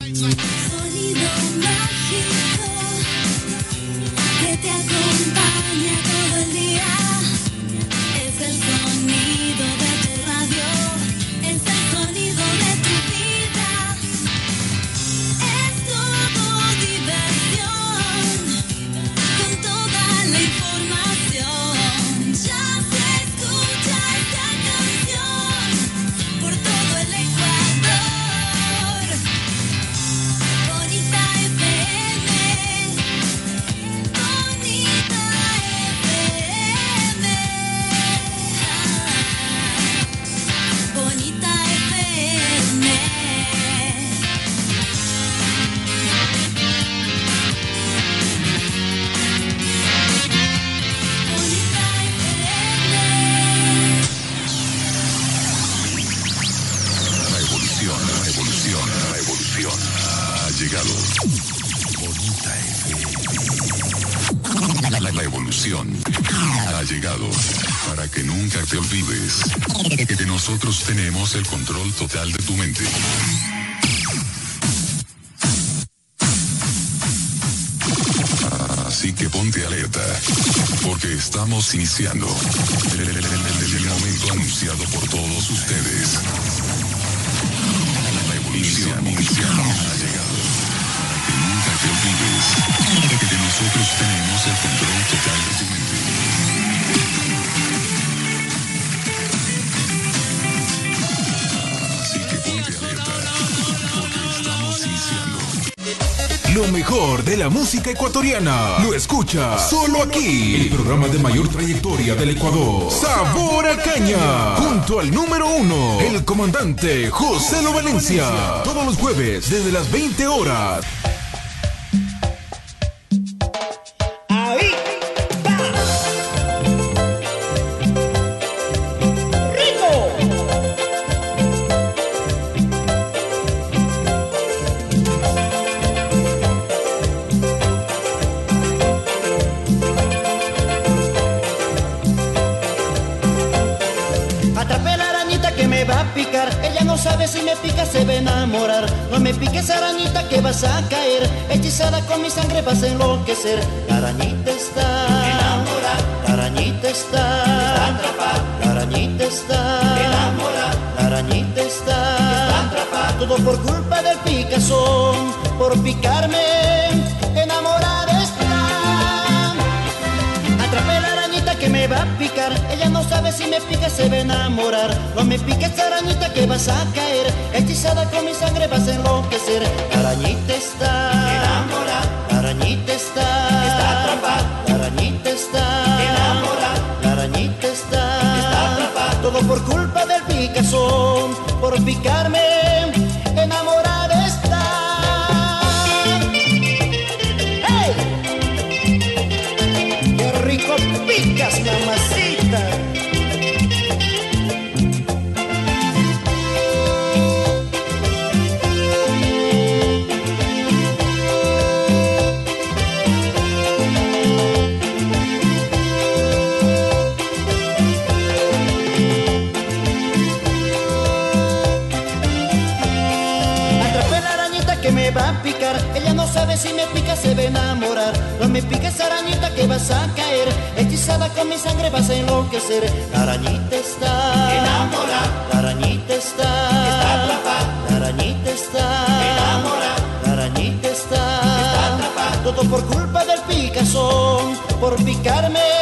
Sonido mágico que te acompaña todo el día. Es el sonido de tu radio, es el sonido de tu vida. Es todo diversión, con toda la información. Ya se escucha esta canción por todo el Ecuador. Bonita FM, Bonita FM, Bonita FM. La evolución ha llegado. Bonita FM. La evolución ha llegado. Para que nunca te olvides que nosotros tenemos el control total de tu mente. Así que ponte alerta, porque estamos iniciando el momento anunciado por todos ustedes. La evolución ha llegado. Para que nunca te olvides que nosotros tenemos el control total de tu mente. Así que ponte alerta, porque estamos iniciando. Lo mejor de la música ecuatoriana lo escucha solo aquí. El programa de mayor trayectoria del Ecuador, Sabor a Caña, junto al número 1, el comandante José Lo Valencia. Todos los jueves desde las 20 horas. Ahí va. Rico. Atrapé la arañita que me va a picar. Ella no sabe si me pica, se va a enamorar. No me piques, arañita, que vas a caer. Hechizada con mi sangre vas a enloquecer. La arañita está enamorada. La arañita está atrapada. La arañita está enamorada. La arañita está atrapada. Todo por culpa del picazón. Por picarme, enamorada está. Atrapé la arañita que me va a picar. Ella no sabe si me pica, se va a enamorar. No me piques, arañita, que vas a caer. Hechizada con mi sangre vas a enloquecer. La arañita está enamorada. La arañita está atrapada. La arañita está enamorada. La arañita está atrapada. Todo por culpa del picazón. Por picarme, enamorada está. ¡Hey! ¡Qué rico picas, mamacita! Atrapé la arañita que me va a picar. Ella no sabe si me pica, se va a enamorar. No me piques, arañita, que vas a caer. Hechizada con mi sangre vas a enloquecer. La arañita está enamorada. La arañita está atrapada. La arañita está enamorada. La arañita está atrapada. Todo por culpa del picazón. Por picarme,